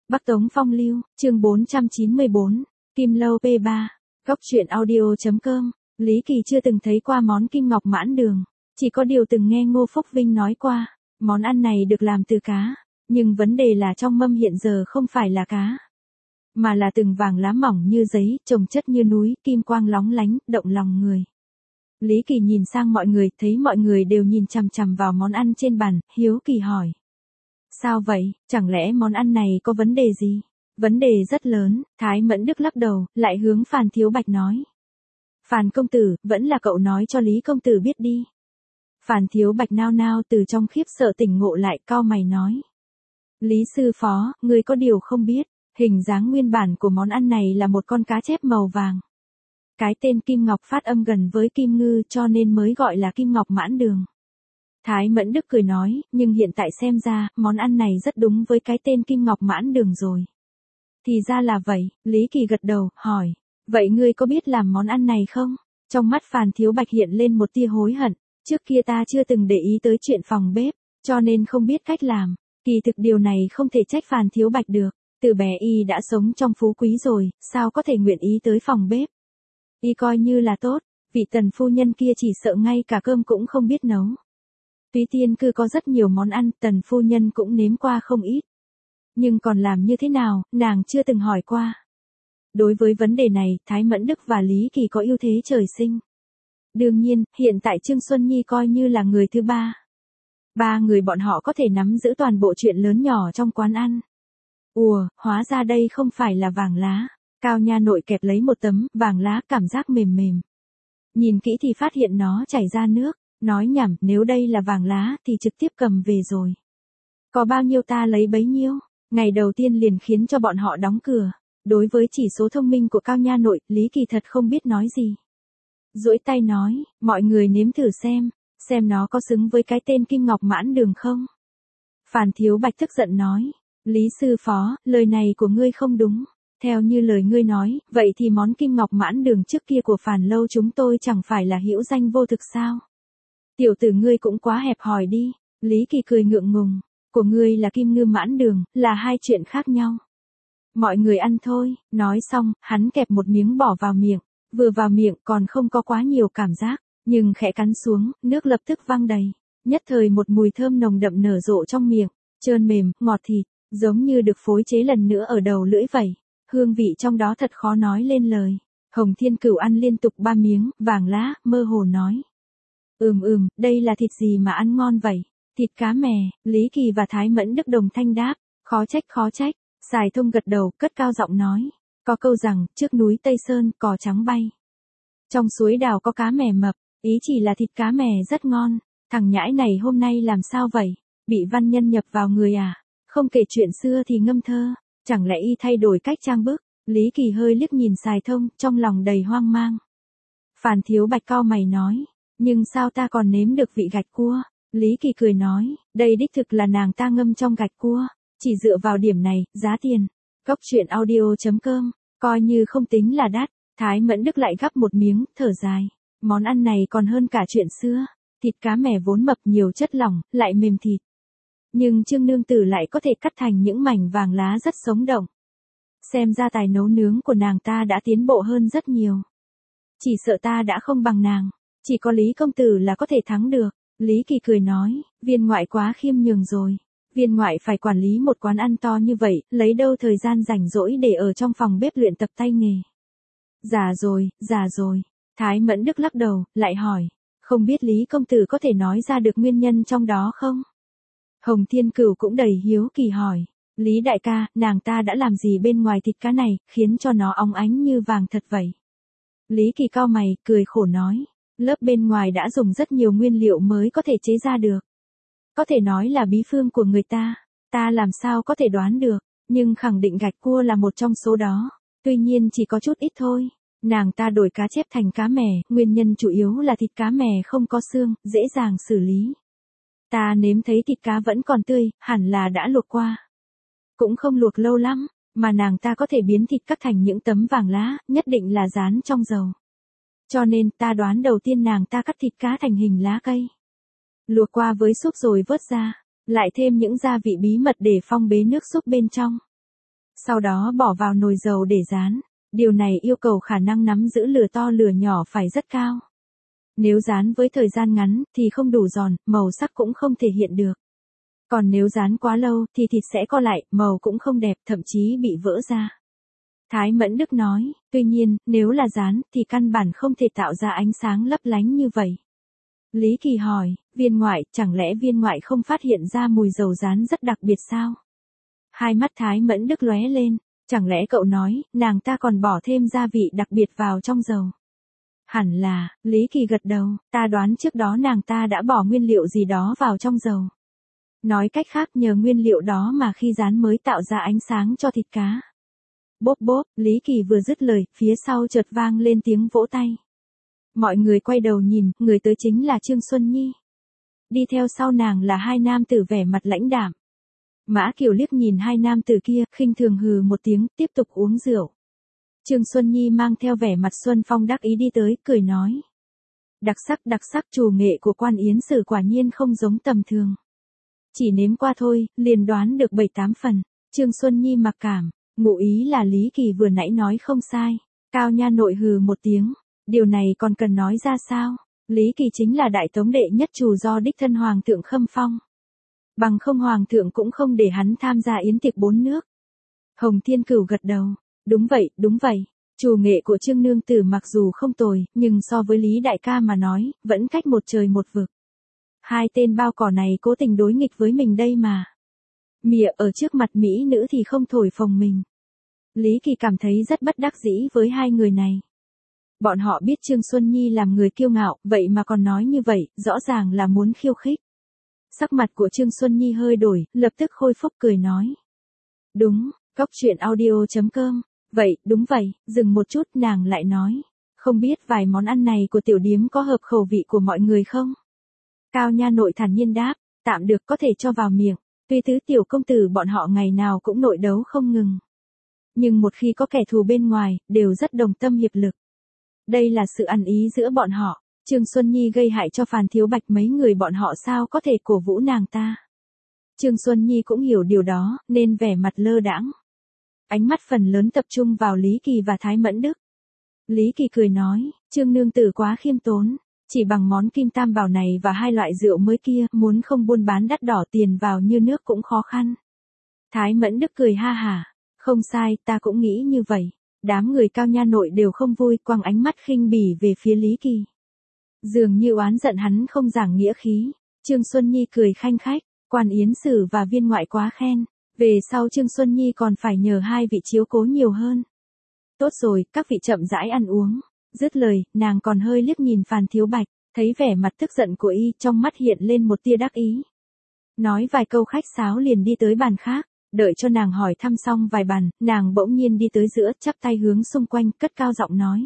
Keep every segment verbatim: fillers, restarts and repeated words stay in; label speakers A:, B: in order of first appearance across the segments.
A: Bắc Tống Phong Lưu, chương bốn trăm chín mươi bốn, Kim Lâu pê ba, Góc truyện audio.com. Lý Kỳ chưa từng thấy qua món kim ngọc mãn đường, chỉ có điều từng nghe Ngô Phúc Vinh nói qua, món ăn này được làm từ cá, nhưng vấn đề là trong mâm hiện giờ không phải là cá, mà là từng vàng lá mỏng như giấy, chồng chất như núi, kim quang lóng lánh, động lòng người. Lý Kỳ nhìn sang mọi người, thấy mọi người đều nhìn chằm chằm vào món ăn trên bàn, hiếu kỳ hỏi. Sao vậy, chẳng lẽ món ăn này có vấn đề gì? Vấn đề rất lớn, Thái Mẫn Đức lắc đầu, lại hướng Phàn Thiếu Bạch nói. Phàn công tử, vẫn là cậu nói cho Lý công tử biết đi. Phàn Thiếu Bạch nao nao từ trong khiếp sợ tỉnh ngộ lại, cau mày nói. Lý sư phó, ngươi có điều không biết, hình dáng nguyên bản của món ăn này là một con cá chép màu vàng. Cái tên Kim Ngọc phát âm gần với Kim Ngư cho nên mới gọi là Kim Ngọc mãn đường. Thái Mẫn Đức cười nói, nhưng hiện tại xem ra, món ăn này rất đúng với cái tên Kim Ngọc mãn đường rồi. Thì ra là vậy, Lý Kỳ gật đầu, hỏi, vậy ngươi có biết làm món ăn này không? Trong mắt Phàn Thiếu Bạch hiện lên một tia hối hận, trước kia ta chưa từng để ý tới chuyện phòng bếp, cho nên không biết cách làm. Kỳ thực điều này không thể trách Phàn Thiếu Bạch được, từ bé y đã sống trong phú quý rồi, sao có thể nguyện ý tới phòng bếp. Y coi như là tốt, vị tần phu nhân kia chỉ sợ ngay cả cơm cũng không biết nấu. Túy Tiên cư có rất nhiều món ăn, tần phu nhân cũng nếm qua không ít. Nhưng còn làm như thế nào, nàng chưa từng hỏi qua. Đối với vấn đề này, Thái Mẫn Đức và Lý Kỳ có ưu thế trời sinh. Đương nhiên, hiện tại Trương Xuân Nhi coi như là người thứ ba. Ba người bọn họ có thể nắm giữ toàn bộ chuyện lớn nhỏ trong quán ăn. Ùa, hóa ra đây không phải là vàng lá. Cao nha nội kẹp lấy một tấm vàng lá, cảm giác mềm mềm. Nhìn kỹ thì phát hiện nó chảy ra nước. Nói nhảm, nếu đây là vàng lá thì trực tiếp cầm về rồi. Có bao nhiêu ta lấy bấy nhiêu. Ngày đầu tiên liền khiến cho bọn họ đóng cửa. Đối với chỉ số thông minh của Cao nha nội, Lý Kỳ thật không biết nói gì. Duỗi tay nói, mọi người nếm thử xem, xem nó có xứng với cái tên Kim Ngọc mãn đường không. Phàn Thiếu Bạch tức giận nói, Lý sư phó, lời này của ngươi không đúng. Theo như lời ngươi nói, vậy thì món Kim Ngọc mãn đường trước kia của Phàn lâu chúng tôi chẳng phải là hữu danh vô thực sao? Tiểu tử ngươi cũng quá hẹp hòi đi. Lý Kỳ cười ngượng ngùng, của ngươi là Kim Ngư mãn đường, là hai chuyện khác nhau. Mọi người ăn thôi. Nói xong, hắn kẹp một miếng bỏ vào miệng, vừa vào miệng còn không có quá nhiều cảm giác, nhưng khẽ cắn xuống, nước lập tức văng đầy. Nhất thời một mùi thơm nồng đậm nở rộ trong miệng, trơn mềm, ngọt thịt, giống như được phối chế lần nữa ở đầu lưỡi vậy. Hương vị trong đó thật khó nói lên lời. Hồng Thiên Cửu ăn liên tục ba miếng, vàng lá, mơ hồ nói. Ừm ừm, đây là thịt gì mà ăn ngon vậy? Thịt cá mè. Lý Kỳ và Thái Mẫn Đức đồng thanh đáp, khó trách khó trách. Sài Thông gật đầu, cất cao giọng nói. Có câu rằng, trước núi Tây Sơn, cò trắng bay. Trong suối đào có cá mè mập, ý chỉ là thịt cá mè rất ngon. Thằng nhãi này hôm nay làm sao vậy? Bị văn nhân nhập vào người à? Không kể chuyện xưa thì ngâm thơ. Chẳng lẽ y thay đổi cách trang bức? Lý Kỳ hơi liếc nhìn Sài Thông, trong lòng đầy hoang mang. Phàn Thiếu Bạch cau mày nói, nhưng sao ta còn nếm được vị gạch cua? Lý Kỳ cười nói, đây đích thực là nàng ta ngâm trong gạch cua, chỉ dựa vào điểm này, giá tiền. Góc truyện audio.com, coi như không tính là đắt. Thái Mẫn Đức lại gắp một miếng, thở dài. Món ăn này còn hơn cả chuyện xưa. Thịt cá mè vốn mập nhiều chất lỏng, lại mềm thịt. Nhưng Trương nương tử lại có thể cắt thành những mảnh vàng lá rất sống động. Xem ra tài nấu nướng của nàng ta đã tiến bộ hơn rất nhiều. Chỉ sợ ta đã không bằng nàng. Chỉ có Lý công tử là có thể thắng được. Lý Kỳ cười nói, viên ngoại quá khiêm nhường rồi. Viên ngoại phải quản lý một quán ăn to như vậy, lấy đâu thời gian rảnh rỗi để ở trong phòng bếp luyện tập tay nghề. Già rồi, già rồi. Thái Mẫn Đức lắc đầu, lại hỏi, không biết Lý công tử có thể nói ra được nguyên nhân trong đó không? Hồng Thiên Cửu cũng đầy hiếu kỳ hỏi, Lý đại ca, nàng ta đã làm gì bên ngoài thịt cá này, khiến cho nó óng ánh như vàng thật vậy? Lý Kỳ cau mày, cười khổ nói, lớp bên ngoài đã dùng rất nhiều nguyên liệu mới có thể chế ra được. Có thể nói là bí phương của người ta, ta làm sao có thể đoán được, nhưng khẳng định gạch cua là một trong số đó. Tuy nhiên chỉ có chút ít thôi. Nàng ta đổi cá chép thành cá mè, nguyên nhân chủ yếu là thịt cá mè không có xương, dễ dàng xử lý. Ta nếm thấy thịt cá vẫn còn tươi, hẳn là đã luộc qua. Cũng không luộc lâu lắm, mà nàng ta có thể biến thịt cắt thành những tấm vàng lá, nhất định là rán trong dầu. Cho nên ta đoán đầu tiên nàng ta cắt thịt cá thành hình lá cây. Luộc qua với súp rồi vớt ra, lại thêm những gia vị bí mật để phong bế nước súp bên trong. Sau đó bỏ vào nồi dầu để rán. Điều này yêu cầu khả năng nắm giữ lửa to lửa nhỏ phải rất cao. Nếu rán với thời gian ngắn thì không đủ giòn, màu sắc cũng không thể hiện được. Còn nếu rán quá lâu thì thịt sẽ co lại, màu cũng không đẹp, thậm chí bị vỡ ra. Thái Mẫn Đức nói, tuy nhiên, nếu là rán thì căn bản không thể tạo ra ánh sáng lấp lánh như vậy. Lý Kỳ hỏi, viên ngoại, chẳng lẽ viên ngoại không phát hiện ra mùi dầu rán rất đặc biệt sao? Hai mắt Thái Mẫn Đức lóe lên, chẳng lẽ cậu nói, nàng ta còn bỏ thêm gia vị đặc biệt vào trong dầu? Hẳn là, Lý Kỳ gật đầu, ta đoán trước đó nàng ta đã bỏ nguyên liệu gì đó vào trong dầu. Nói cách khác nhờ nguyên liệu đó mà khi rán mới tạo ra ánh sáng cho thịt cá. Bốp bốp, Lý Kỳ vừa dứt lời, phía sau chợt vang lên tiếng vỗ tay. Mọi người quay đầu nhìn, người tới chính là Trương Xuân Nhi. Đi theo sau nàng là hai nam tử vẻ mặt lãnh đạm. Mã Kiều liếc nhìn hai nam tử kia, khinh thường hừ một tiếng, tiếp tục uống rượu. Trương Xuân Nhi mang theo vẻ mặt xuân phong đắc ý đi tới, cười nói. Đặc sắc đặc sắc, chủ nghệ của Quan Yến Sử quả nhiên không giống tầm thường. Chỉ nếm qua thôi, liền đoán được bảy tám phần. Trương Xuân Nhi mặc cảm, ngụ ý là Lý Kỳ vừa nãy nói không sai. Cao Nha Nội hừ một tiếng, điều này còn cần nói ra sao? Lý Kỳ chính là đại tống đệ nhất chủ do đích thân hoàng thượng khâm phong. Bằng không hoàng thượng cũng không để hắn tham gia yến tiệc bốn nước. Hồng Thiên Cửu gật đầu, đúng vậy, đúng vậy. Chủ nghệ của Trương nương tử mặc dù không tồi, nhưng so với Lý đại ca mà nói, vẫn cách một trời một vực. Hai tên bao cỏ này cố tình đối nghịch với mình đây mà. Mịa ở trước mặt mỹ nữ thì không thổi phồng mình. Lý Kỳ cảm thấy rất bất đắc dĩ với hai người này. Bọn họ biết Trương Xuân Nhi làm người kiêu ngạo, vậy mà còn nói như vậy, rõ ràng là muốn khiêu khích. Sắc mặt của Trương Xuân Nhi hơi đổi, lập tức khôi phục cười nói. Đúng, cóc truyện audio chấm com. Vậy, đúng vậy, dừng một chút nàng lại nói. Không biết vài món ăn này của tiểu điếm có hợp khẩu vị của mọi người không? Cao Nha Nội thản nhiên đáp, tạm được có thể cho vào miệng. Tuy tứ tiểu công tử bọn họ ngày nào cũng nội đấu không ngừng. Nhưng một khi có kẻ thù bên ngoài, đều rất đồng tâm hiệp lực. Đây là sự ăn ý giữa bọn họ. Trương Xuân Nhi gây hại cho Phàn Thiếu Bạch mấy người bọn họ sao có thể cổ vũ nàng ta. Trương Xuân Nhi cũng hiểu điều đó, nên vẻ mặt lơ đãng. Ánh mắt phần lớn tập trung vào Lý Kỳ và Thái Mẫn Đức. Lý Kỳ cười nói, Trương nương tử quá khiêm tốn. Chỉ bằng món kim tam bảo này và hai loại rượu mới kia, muốn không buôn bán đắt đỏ tiền vào như nước cũng khó khăn. Thái Mẫn Đức cười ha hả, không sai, ta cũng nghĩ như vậy. Đám người Cao Nha Nội đều không vui, quăng ánh mắt khinh bỉ về phía Lý Kỳ. Dường như oán giận hắn không giảng nghĩa khí. Trương Xuân Nhi cười khanh khách, Quan Yến Sử và viên ngoại quá khen. Về sau Trương Xuân Nhi còn phải nhờ hai vị chiếu cố nhiều hơn. Tốt rồi, các vị chậm rãi ăn uống. Dứt lời, nàng còn hơi liếc nhìn Phàn Thiếu Bạch, thấy vẻ mặt tức giận của y, trong mắt hiện lên một tia đắc ý. Nói vài câu khách sáo liền đi tới bàn khác, đợi cho nàng hỏi thăm xong vài bàn, nàng bỗng nhiên đi tới giữa, chắp tay hướng xung quanh, cất cao giọng nói.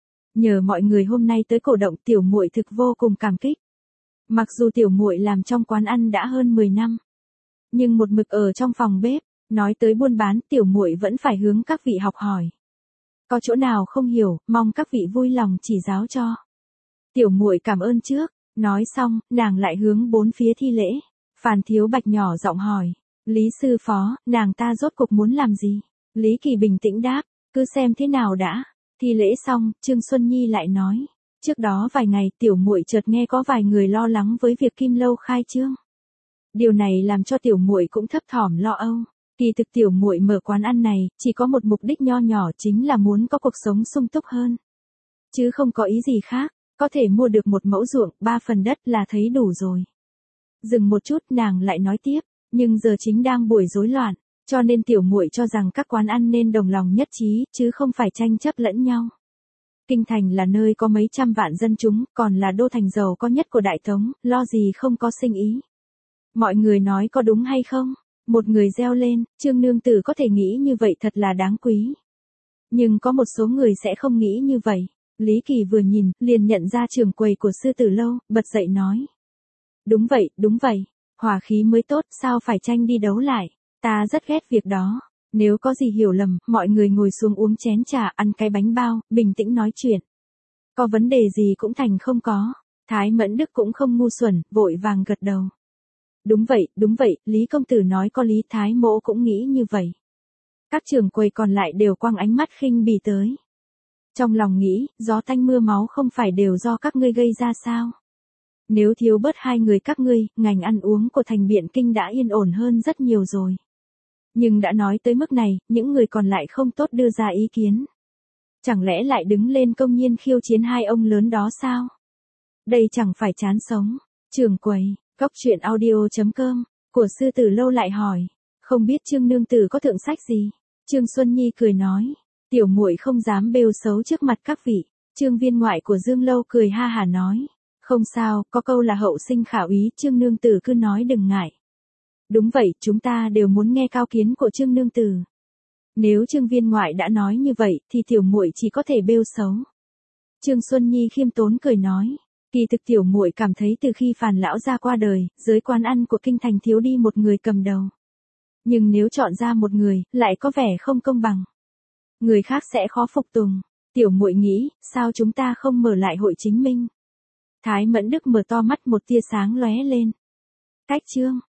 A: Nhờ mọi người hôm nay tới cổ động, tiểu muội thực vô cùng cảm kích. Mặc dù tiểu muội làm trong quán ăn đã hơn mười năm, nhưng một mực ở trong phòng bếp, nói tới buôn bán, tiểu muội vẫn phải hướng các vị học hỏi. Có chỗ nào không hiểu, mong các vị vui lòng chỉ giáo cho. Tiểu muội cảm ơn trước, nói xong, nàng lại hướng bốn phía thi lễ. Phàn Thiếu Bạch nhỏ giọng hỏi, Lý sư phó, nàng ta rốt cuộc muốn làm gì? Lý Kỳ bình tĩnh đáp, cứ xem thế nào đã. Thi lễ xong, Trương Xuân Nhi lại nói, trước đó vài ngày tiểu muội chợt nghe có vài người lo lắng với việc Kim Lâu khai trương. Điều này làm cho tiểu muội cũng thấp thỏm lo âu. Kỳ thực tiểu muội mở quán ăn này, chỉ có một mục đích nho nhỏ chính là muốn có cuộc sống sung túc hơn. Chứ không có ý gì khác, có thể mua được một mẫu ruộng, ba phần đất là thấy đủ rồi. Dừng một chút nàng lại nói tiếp, nhưng giờ chính đang buổi rối loạn, cho nên tiểu muội cho rằng các quán ăn nên đồng lòng nhất trí, chứ không phải tranh chấp lẫn nhau. Kinh thành là nơi có mấy trăm vạn dân chúng, còn là đô thành giàu có nhất của Đại Tống, lo gì không có sinh ý. Mọi người nói có đúng hay không? Một người reo lên, Trương nương tử có thể nghĩ như vậy thật là đáng quý. Nhưng có một số người sẽ không nghĩ như vậy. Lý Kỳ vừa nhìn, liền nhận ra trưởng quầy của Sư Tử Lâu, bật dậy nói. Đúng vậy, đúng vậy, hòa khí mới tốt, sao phải tranh đi đấu lại, ta rất ghét việc đó. Nếu có gì hiểu lầm, mọi người ngồi xuống uống chén trà, ăn cái bánh bao, bình tĩnh nói chuyện. Có vấn đề gì cũng thành không có. Thái Mẫn Đức cũng không ngu xuẩn, vội vàng gật đầu. Đúng vậy, đúng vậy, Lý công tử nói có lý, Thái mỗ cũng nghĩ như vậy. Các trưởng quầy còn lại đều quăng ánh mắt khinh bỉ tới. Trong lòng nghĩ, gió tanh mưa máu không phải đều do các ngươi gây ra sao? Nếu thiếu bớt hai người các ngươi, ngành ăn uống của thành Biện Kinh đã yên ổn hơn rất nhiều rồi. Nhưng đã nói tới mức này, những người còn lại không tốt đưa ra ý kiến. Chẳng lẽ lại đứng lên công nhiên khiêu chiến hai ông lớn đó sao? Đây chẳng phải chán sống. Trưởng quầy, Cóc truyện audio chấm com, của sư tử lâu lại hỏi. Không biết Trương nương tử có thượng sách gì? Trương Xuân Nhi cười nói. Tiểu muội không dám bêu xấu trước mặt các vị. Trương viên ngoại của Dương Lâu cười ha hà nói. Không sao, có câu là hậu sinh khả úy, Trương nương tử cứ nói đừng ngại. Đúng vậy, chúng ta đều muốn nghe cao kiến của Trương nương tử. Nếu Trương viên ngoại đã nói như vậy, thì tiểu muội chỉ có thể bêu xấu. Trương Xuân Nhi khiêm tốn cười nói. Kỳ thực tiểu muội cảm thấy từ khi Phàn lão ra qua đời, giới quán ăn của kinh thành thiếu đi một người cầm đầu. Nhưng nếu chọn ra một người, lại có vẻ không công bằng. Người khác sẽ khó phục tùng. Tiểu muội nghĩ, sao chúng ta không mở lại hội chính minh? Thái Mẫn Đức mở to mắt, một tia sáng lóe lên. Cách chương